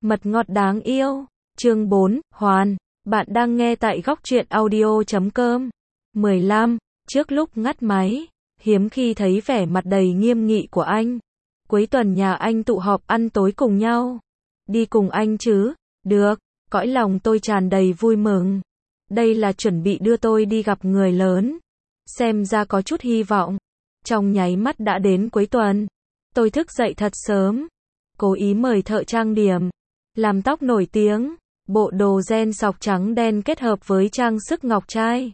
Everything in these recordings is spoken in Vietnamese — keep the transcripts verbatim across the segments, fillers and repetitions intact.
Mật ngọt đáng yêu. Chương bốn, Hoàn. Bạn đang nghe tại góc truyện audio chấm com. mười lăm. Trước lúc ngắt máy, hiếm khi thấy vẻ mặt đầy nghiêm nghị của anh. Cuối tuần nhà anh tụ họp ăn tối cùng nhau. Đi cùng anh chứ? Được. Cõi lòng tôi tràn đầy vui mừng. Đây là chuẩn bị đưa tôi đi gặp người lớn. Xem ra có chút hy vọng. Trong nháy mắt đã đến cuối tuần. Tôi thức dậy thật sớm. Cố ý mời thợ trang điểm. Làm tóc nổi tiếng. Bộ đồ ren sọc trắng đen kết hợp với trang sức ngọc trai.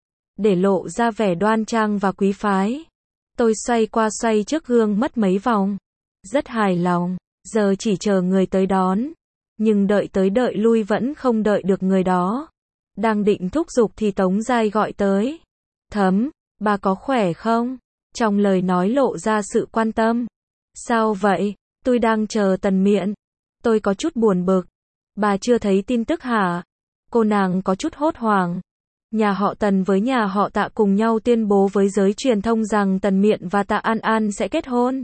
Để lộ ra vẻ đoan trang và quý phái. Tôi xoay qua xoay trước gương mất mấy vòng. Rất hài lòng. Giờ chỉ chờ người tới đón. Nhưng đợi tới đợi lui vẫn không đợi được người đó. Đang định thúc giục thì Tống Giai gọi tới. Thấm, bà có khỏe không? Trong lời nói lộ ra sự quan tâm. Sao vậy? Tôi đang chờ Tần Miện. Tôi có chút buồn bực. Bà chưa thấy tin tức hả? Cô nàng có chút hốt hoảng. Nhà họ Tần với nhà họ Tạ cùng nhau tuyên bố với giới truyền thông rằng Tần Miện và Tạ An An sẽ kết hôn.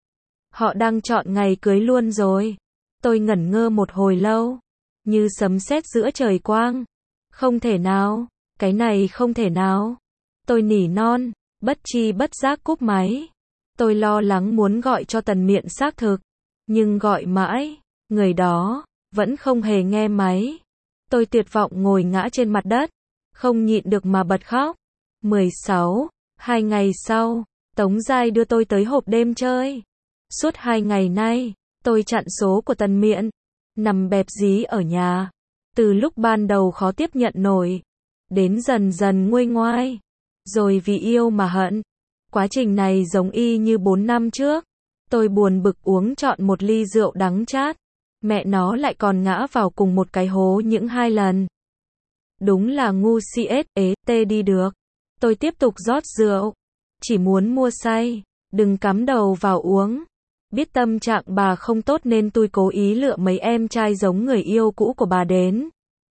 Họ đang chọn ngày cưới luôn rồi. Tôi ngẩn ngơ một hồi lâu. Như sấm sét giữa trời quang. Không thể nào. Cái này không thể nào. Tôi nỉ non. Bất chi bất giác cúp máy. Tôi lo lắng muốn gọi cho Tần Miện xác thực. Nhưng gọi mãi. Người đó vẫn không hề nghe máy. Tôi tuyệt vọng ngồi ngã trên mặt đất. Không nhịn được mà bật khóc. mười sáu. Hai ngày sau, Tống Giai đưa tôi tới hộp đêm chơi. Suốt hai ngày nay, tôi chặn số của Tần Miện. Nằm bẹp dí ở nhà. Từ lúc ban đầu khó tiếp nhận nổi. Đến dần dần nguôi ngoai. Rồi vì yêu mà hận. Quá trình này giống y như bốn năm trước. Tôi buồn bực uống trọn một ly rượu đắng chát. Mẹ nó lại còn ngã vào cùng một cái hố những hai lần. Đúng là ngu si ết ế tê đi được. Tôi tiếp tục rót rượu. Chỉ muốn mua say. Đừng cắm đầu vào uống. Biết tâm trạng bà không tốt nên tôi cố ý lựa mấy em trai giống người yêu cũ của bà đến.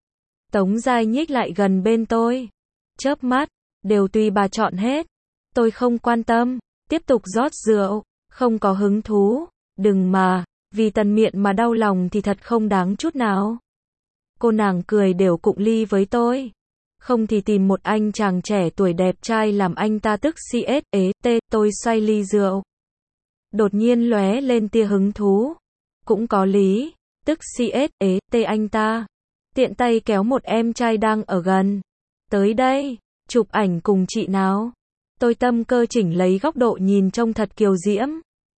Tống Giai nhích lại gần bên tôi. Chớp mắt. Đều tùy bà chọn hết. Tôi không quan tâm. Tiếp tục rót rượu. Không có hứng thú. Đừng mà. Vì Tần Miện mà đau lòng thì thật không đáng chút nào. Cô nàng cười đều cụng ly với tôi. Không thì tìm một anh chàng trẻ tuổi đẹp trai làm anh ta tức si ết ế tê. Tôi xoay ly rượu. Đột nhiên lóe lên tia hứng thú. Cũng có lý. Tức si ết ế tê anh ta. Tiện tay kéo một em trai đang ở gần. Tới đây. Chụp ảnh cùng chị nào. Tôi tâm cơ chỉnh lấy góc độ nhìn trông thật kiều diễm.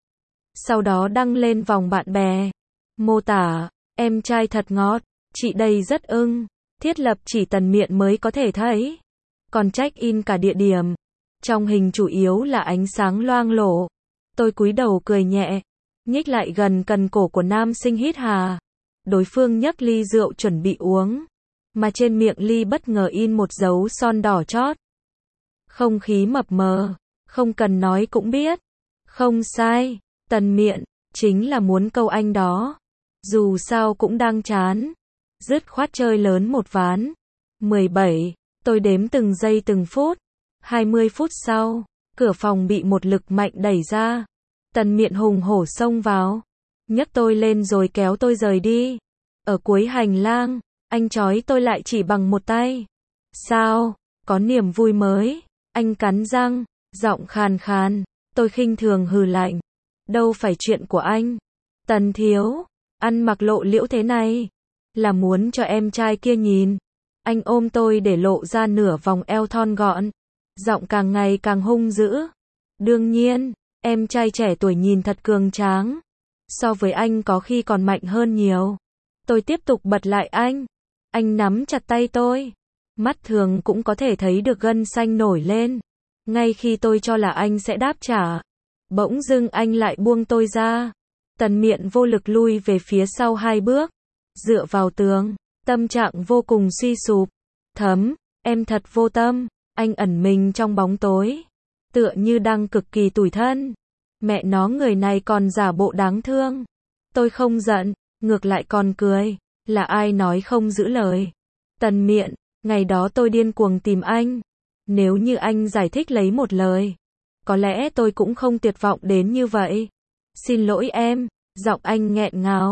Sau đó đăng lên vòng bạn bè. Mô tả. Em trai thật ngọt. Chị đây rất ưng. Thiết lập chỉ Tần Miện mới có thể thấy. Còn check in cả địa điểm. Trong hình chủ yếu là ánh sáng loang lổ. Tôi cúi đầu cười nhẹ. Nhích lại gần cần cổ của nam sinh hít hà. Đối phương nhấc ly rượu chuẩn bị uống. Mà trên miệng ly bất ngờ in một dấu son đỏ chót. Không khí mập mờ. Không cần nói cũng biết. Không sai. Tần Miện. Chính là muốn câu anh đó. Dù sao cũng đang chán. Dứt khoát chơi lớn một ván. mười bảy. Tôi đếm từng giây từng phút. hai mươi phút sau. Cửa phòng bị một lực mạnh đẩy ra. Tần Miện hùng hổ xông vào. Nhấc tôi lên rồi kéo tôi rời đi. Ở cuối hành lang. Anh trói tôi lại chỉ bằng một tay. Sao? Có niềm vui mới. Anh cắn răng. Giọng khàn khàn. Tôi khinh thường hừ lạnh. Đâu phải chuyện của anh. Tần thiếu. Ăn mặc lộ liễu thế này. Là muốn cho em trai kia nhìn. Anh ôm tôi để lộ ra nửa vòng eo thon gọn. Giọng càng ngày càng hung dữ. Đương nhiên. Em trai trẻ tuổi nhìn thật cường tráng. So với anh có khi còn mạnh hơn nhiều. Tôi tiếp tục bật lại anh. Anh nắm chặt tay tôi. Mắt thường cũng có thể thấy được gân xanh nổi lên. Ngay khi tôi cho là anh sẽ đáp trả. Bỗng dưng anh lại buông tôi ra. Tần Miện vô lực lui về phía sau hai bước. Dựa vào tường. Tâm trạng vô cùng suy sụp. Thấm, em thật vô tâm. Anh ẩn mình trong bóng tối. Tựa như đang cực kỳ tủi thân. Mẹ nó người này còn giả bộ đáng thương. Tôi không giận. Ngược lại còn cười. Là ai nói không giữ lời. Tần Miện, ngày đó tôi điên cuồng tìm anh. Nếu như anh giải thích lấy một lời. Có lẽ tôi cũng không tuyệt vọng đến như vậy. Xin lỗi em. Giọng anh nghẹn ngào.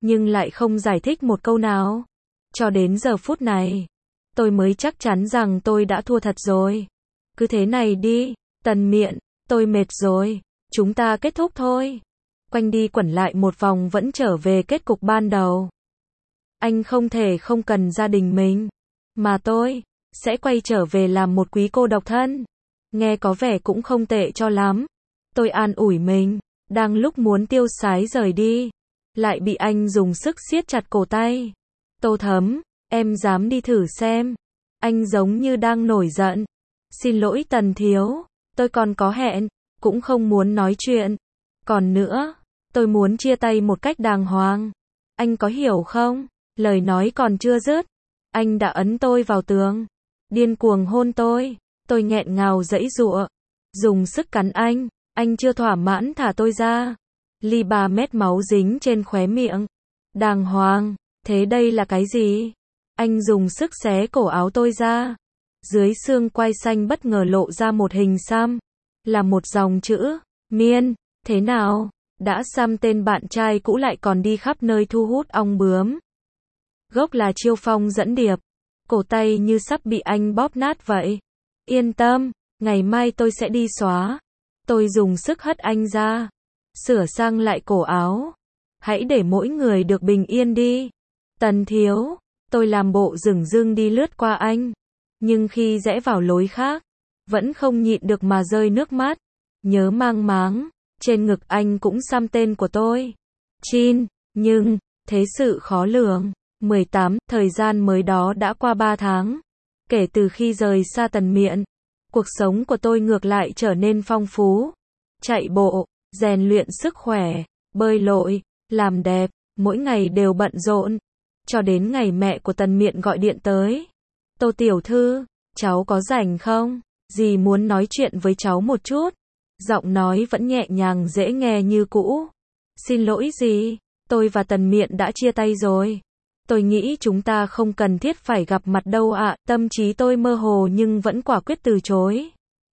nhưng lại không giải thích một câu nào. Cho đến giờ phút này, tôi mới chắc chắn rằng tôi đã thua thật rồi. Cứ thế này đi, Tần Miện, tôi mệt rồi, chúng ta kết thúc thôi. Quanh đi quẩn lại một vòng vẫn trở về kết cục ban đầu. Anh không thể không cần gia đình mình, mà tôi sẽ quay trở về làm một quý cô độc thân. Nghe có vẻ cũng không tệ cho lắm. Tôi an ủi mình, đang lúc muốn tiêu sái rời đi, lại bị anh dùng sức siết chặt cổ tay. Tô Thấm, em dám đi thử xem. Anh giống như đang nổi giận. Xin lỗi Tần thiếu, tôi còn có hẹn, cũng không muốn nói chuyện. Còn nữa, tôi muốn chia tay một cách đàng hoàng. Anh có hiểu không? Lời nói còn chưa dứt, anh đã ấn tôi vào tường, điên cuồng hôn tôi. Tôi nghẹn ngào giãy giụa, dùng sức cắn anh. Anh chưa thỏa mãn thả tôi ra. Ly ba mét máu dính trên khóe miệng. Đàng hoàng, thế đây là cái gì? Anh dùng sức xé cổ áo tôi ra. Dưới xương quai xanh bất ngờ lộ ra một hình xăm, là một dòng chữ, Miên, thế nào? Đã xăm tên bạn trai cũ lại còn đi khắp nơi thu hút ong bướm. Gốc là Chiêu Phong dẫn điệp. Cổ tay như sắp bị anh bóp nát vậy. Yên tâm, ngày mai tôi sẽ đi xóa. Tôi dùng sức hất anh ra, sửa sang lại cổ áo. Hãy để mỗi người được bình yên đi. Tần thiếu, tôi làm bộ dửng dưng đi lướt qua anh. Nhưng khi rẽ vào lối khác, vẫn không nhịn được mà rơi nước mắt. Nhớ mang máng, trên ngực anh cũng xăm tên của tôi. Chin, nhưng, thế sự khó lường. mười tám, thời gian mới đó đã qua ba tháng. Kể từ khi rời xa Tần Miện, cuộc sống của tôi ngược lại trở nên phong phú. Chạy bộ, rèn luyện sức khỏe, bơi lội, làm đẹp, mỗi ngày đều bận rộn. Cho đến ngày mẹ của Tần Miện gọi điện tới. Tô tiểu thư, cháu có rảnh không? Dì muốn nói chuyện với cháu một chút. Giọng nói vẫn nhẹ nhàng dễ nghe như cũ. Xin lỗi dì, tôi và Tần Miện đã chia tay rồi. Tôi nghĩ chúng ta không cần thiết phải gặp mặt đâu ạ. À. Tâm trí tôi mơ hồ nhưng vẫn quả quyết từ chối.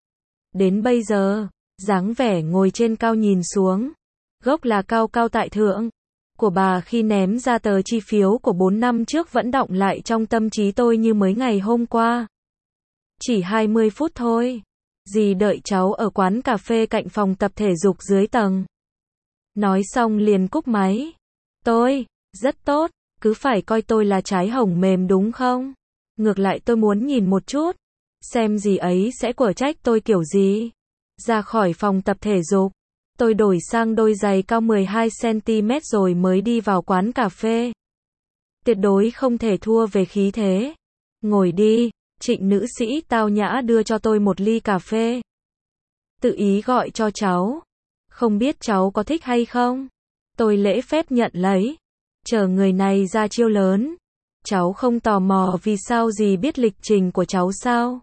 Đến bây giờ, dáng vẻ ngồi trên cao nhìn xuống, gốc là cao cao tại thượng của bà khi ném ra tờ chi phiếu của bốn năm trước vẫn đọng lại trong tâm trí tôi như mới ngày hôm qua. Chỉ hai mươi phút thôi. Dì đợi cháu ở quán cà phê cạnh phòng tập thể dục dưới tầng. Nói xong liền cúp máy. Tôi, rất tốt, cứ phải coi tôi là trái hồng mềm đúng không? Ngược lại tôi muốn nhìn một chút, xem dì ấy sẽ quở trách tôi kiểu gì. Ra khỏi phòng tập thể dục, tôi đổi sang đôi giày cao mười hai xăng-ti-mét rồi mới đi vào quán cà phê. Tuyệt đối không thể thua về khí thế. Ngồi đi, Trịnh nữ sĩ tao nhã đưa cho tôi một ly cà phê. Tự ý gọi cho cháu. Không biết cháu có thích hay không? Tôi lễ phép nhận lấy. Chờ người này ra chiêu lớn. Cháu không tò mò vì sao dì biết lịch trình của cháu sao?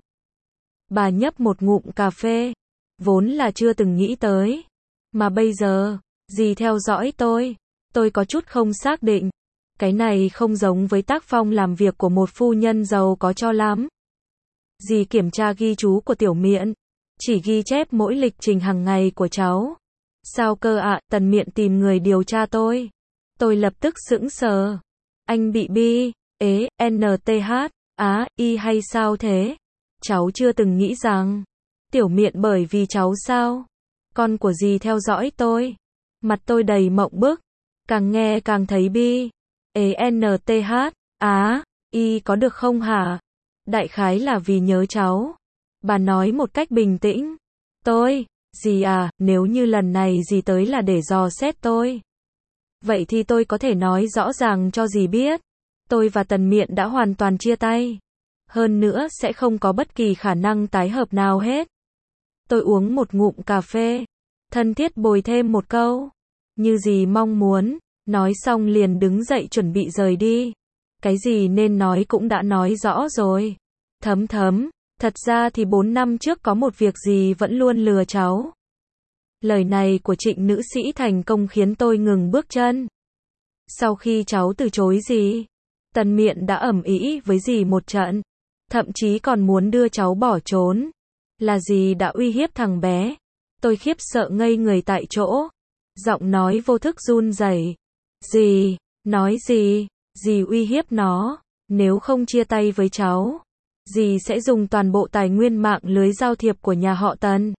Bà nhấp một ngụm cà phê. Vốn là chưa từng nghĩ tới. Mà bây giờ, dì theo dõi tôi. Tôi có chút không xác định. Cái này không giống với tác phong làm việc của một phu nhân giàu có cho lắm. Dì kiểm tra ghi chú của Tiểu Miện. Chỉ ghi chép mỗi lịch trình hàng ngày của cháu. Sao cơ ạ? À, Tần Miện tìm người điều tra tôi. Tôi lập tức sững sờ. Anh bị bi, ế, en tê hát, á, y hay sao thế? Cháu chưa từng nghĩ rằng. Tiểu Miện bởi vì cháu sao? Con của dì theo dõi tôi. Mặt tôi đầy mộng bức. Càng nghe càng thấy bi. Ế, en tê hát, á, y có được không hả? Đại khái là vì nhớ cháu. Bà nói một cách bình tĩnh. Tôi, dì à, nếu như lần này dì tới là để dò xét tôi. Vậy thì tôi có thể nói rõ ràng cho dì biết. Tôi và Tần Miện đã hoàn toàn chia tay. Hơn nữa sẽ không có bất kỳ khả năng tái hợp nào hết. Tôi uống một ngụm cà phê. Thân thiết bồi thêm một câu. Như dì mong muốn. Nói xong liền đứng dậy chuẩn bị rời đi. Cái gì nên nói cũng đã nói rõ rồi. Thấm thấm. Thật ra thì bốn năm trước có một việc gì vẫn luôn lừa cháu. Lời này của Trịnh nữ sĩ thành công khiến tôi ngừng bước chân. Sau khi cháu từ chối dì, Tần Miện đã ầm ĩ với dì một trận. Thậm chí còn muốn đưa cháu bỏ trốn. Là dì đã uy hiếp thằng bé. Tôi khiếp sợ ngây người tại chỗ. Giọng nói vô thức run rẩy. Dì, Nói gì? Dì uy hiếp nó, nếu không chia tay với cháu, dì sẽ dùng toàn bộ tài nguyên mạng lưới giao thiệp của nhà họ Tần.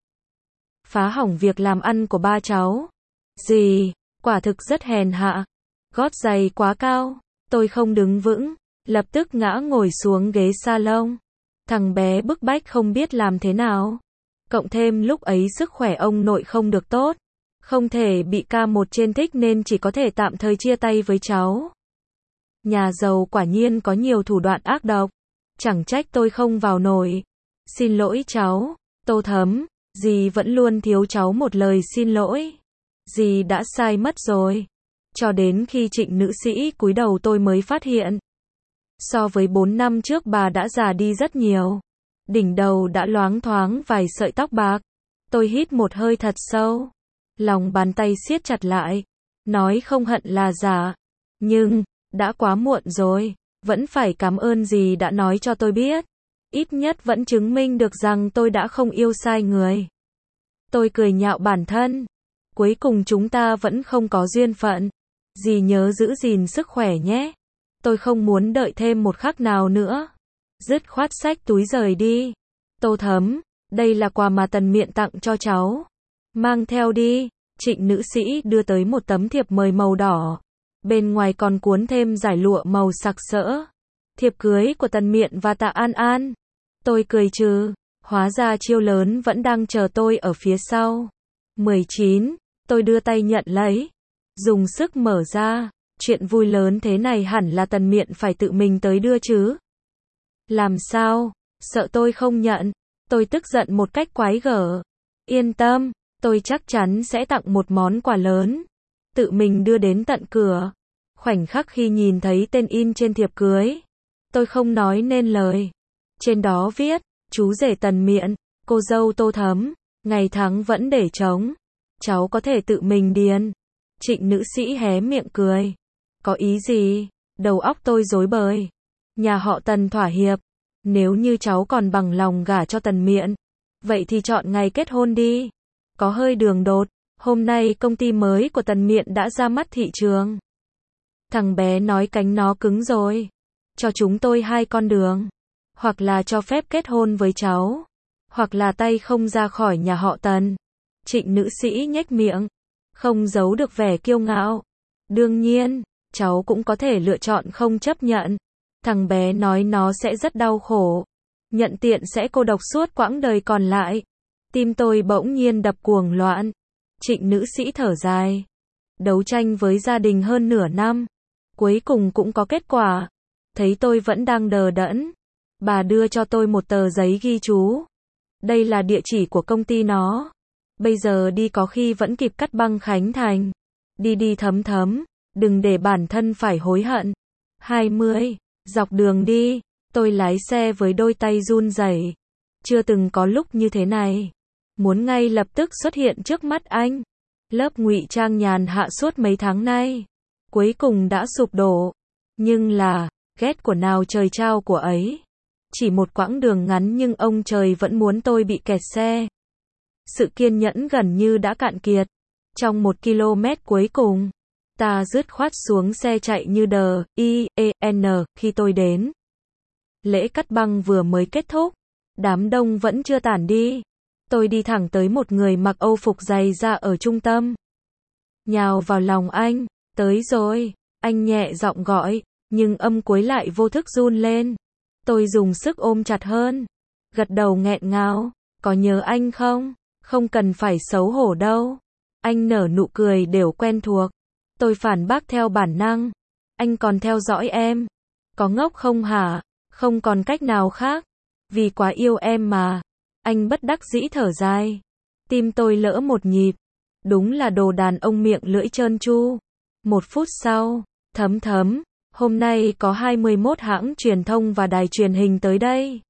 Phá hỏng việc làm ăn của ba cháu. Dì, quả thực rất hèn hạ. Gót giày quá cao, tôi không đứng vững, lập tức ngã ngồi xuống ghế salon. Thằng bé bức bách không biết làm thế nào. Cộng thêm lúc ấy sức khỏe ông nội không được tốt, không thể bị ca một trên thích nên chỉ có thể tạm thời chia tay với cháu. Nhà giàu quả nhiên có nhiều thủ đoạn ác độc, chẳng trách tôi không vào nổi. Xin lỗi cháu, Tô Thấm, dì vẫn luôn thiếu cháu một lời xin lỗi. Dì đã sai mất rồi. Cho đến khi Trịnh nữ sĩ cúi đầu tôi mới phát hiện. So với bốn năm trước bà đã già đi rất nhiều. Đỉnh đầu đã loáng thoáng vài sợi tóc bạc. Tôi hít một hơi thật sâu. Lòng bàn tay siết chặt lại. Nói không hận là giả. Nhưng, đã quá muộn rồi. Vẫn phải cảm ơn dì đã nói cho tôi biết. Ít nhất vẫn chứng minh được rằng tôi đã không yêu sai người. Tôi cười nhạo bản thân. Cuối cùng chúng ta vẫn không có duyên phận. Dì nhớ giữ gìn sức khỏe nhé. Tôi không muốn đợi thêm một khắc nào nữa. Dứt khoát xách túi rời đi. Tô Thấm, đây là quà mà Tần Miện tặng cho cháu. Mang theo đi. Trịnh nữ sĩ đưa tới một tấm thiệp mời màu đỏ. Bên ngoài còn cuốn thêm dải lụa màu sặc sỡ. Thiệp cưới của Tần Miện và Tạ An An. Tôi cười trừ. Hóa ra chiêu lớn vẫn đang chờ tôi ở phía sau. mười chín. Tôi đưa tay nhận lấy. Dùng sức mở ra. Chuyện vui lớn thế này hẳn là Tần Miện phải tự mình tới đưa chứ. Làm sao? Sợ tôi không nhận. Tôi tức giận một cách quái gở. Yên tâm, tôi chắc chắn sẽ tặng một món quà lớn. Tự mình đưa đến tận cửa. Khoảnh khắc khi nhìn thấy tên in trên thiệp cưới, tôi không nói nên lời. Trên đó viết, chú rể Tần Miện, cô dâu Tô Thấm, ngày tháng vẫn để trống. Cháu có thể tự mình điền. Trịnh nữ sĩ hé miệng cười. Có ý gì? Đầu óc tôi rối bời. Nhà họ Tần thỏa hiệp. Nếu như cháu còn bằng lòng gả cho Tần Miện, vậy thì chọn ngày kết hôn đi. Có hơi đường đột. Hôm nay công ty mới của Tần Miện đã ra mắt thị trường. Thằng bé nói cánh nó cứng rồi. Cho chúng tôi hai con đường. Hoặc là cho phép kết hôn với cháu. Hoặc là tay không ra khỏi nhà họ Tần. Trịnh nữ sĩ nhếch miệng. Không giấu được vẻ kiêu ngạo. Đương nhiên, cháu cũng có thể lựa chọn không chấp nhận. Thằng bé nói nó sẽ rất đau khổ. Nhận tiện sẽ cô độc suốt quãng đời còn lại. Tim tôi bỗng nhiên đập cuồng loạn. Trịnh nữ sĩ thở dài. Đấu tranh với gia đình hơn nửa năm. Cuối cùng cũng có kết quả. Thấy tôi vẫn đang đờ đẫn. Bà đưa cho tôi một tờ giấy ghi chú. Đây là địa chỉ của công ty nó. Bây giờ đi có khi vẫn kịp cắt băng Khánh Thành. Đi đi Thấm Thấm. Đừng để bản thân phải hối hận. hai mươi. Dọc đường đi, tôi lái xe với đôi tay run rẩy. Chưa từng có lúc như thế này. Muốn ngay lập tức xuất hiện trước mắt anh. Lớp ngụy trang nhàn hạ suốt mấy tháng nay. Cuối cùng đã sụp đổ. Nhưng là, ghét của nào trời trao của ấy. Chỉ một quãng đường ngắn nhưng ông trời vẫn muốn tôi bị kẹt xe. Sự kiên nhẫn gần như đã cạn kiệt. Trong một km cuối cùng, ta dứt khoát xuống xe chạy như đờ, I, E, N, khi tôi đến. Lễ cắt băng vừa mới kết thúc. Đám đông vẫn chưa tản đi. Tôi đi thẳng tới một người mặc âu phục dày da ở trung tâm. Nhào vào lòng anh. Tới rồi. Anh nhẹ giọng gọi. Nhưng âm cuối lại vô thức run lên. Tôi dùng sức ôm chặt hơn. Gật đầu nghẹn ngào. Có nhớ anh không? Không cần phải xấu hổ đâu. Anh nở nụ cười đều quen thuộc. Tôi phản bác theo bản năng. Anh còn theo dõi em. Có ngốc không hả? Không còn cách nào khác. Vì quá yêu em mà. Anh bất đắc dĩ thở dài. Tim tôi lỡ một nhịp. Đúng là đồ đàn ông miệng lưỡi trơn tru. Một phút sau, Thấm Thấm, hôm nay có hai mươi mốt hãng truyền thông và đài truyền hình tới đây.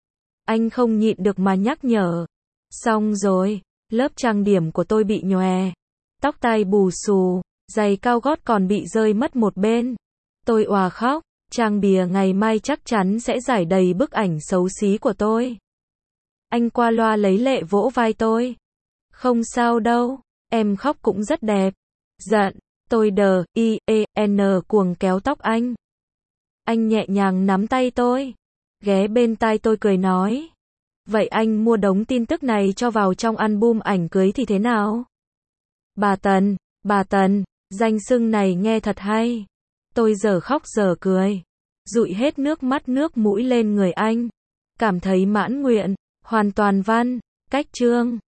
Anh không nhịn được mà nhắc nhở. Xong rồi, lớp trang điểm của tôi bị nhòe. Tóc tai bù xù, giày cao gót còn bị rơi mất một bên. Tôi òa khóc, trang bìa ngày mai chắc chắn sẽ giải đầy bức ảnh xấu xí của tôi. Anh qua loa lấy lệ vỗ vai tôi. Không sao đâu, em khóc cũng rất đẹp. Giận, Tôi đờ, i, e, n cuồng kéo tóc anh. Anh nhẹ nhàng nắm tay tôi, ghé bên tai tôi cười nói. Vậy anh mua đống tin tức này cho vào trong album ảnh cưới thì thế nào? Bà Tần, bà Tần, danh xưng này nghe thật hay. Tôi giờ khóc giờ cười, dụi hết nước mắt nước mũi lên người anh. Cảm thấy mãn nguyện, hoàn toàn văn, cách chương.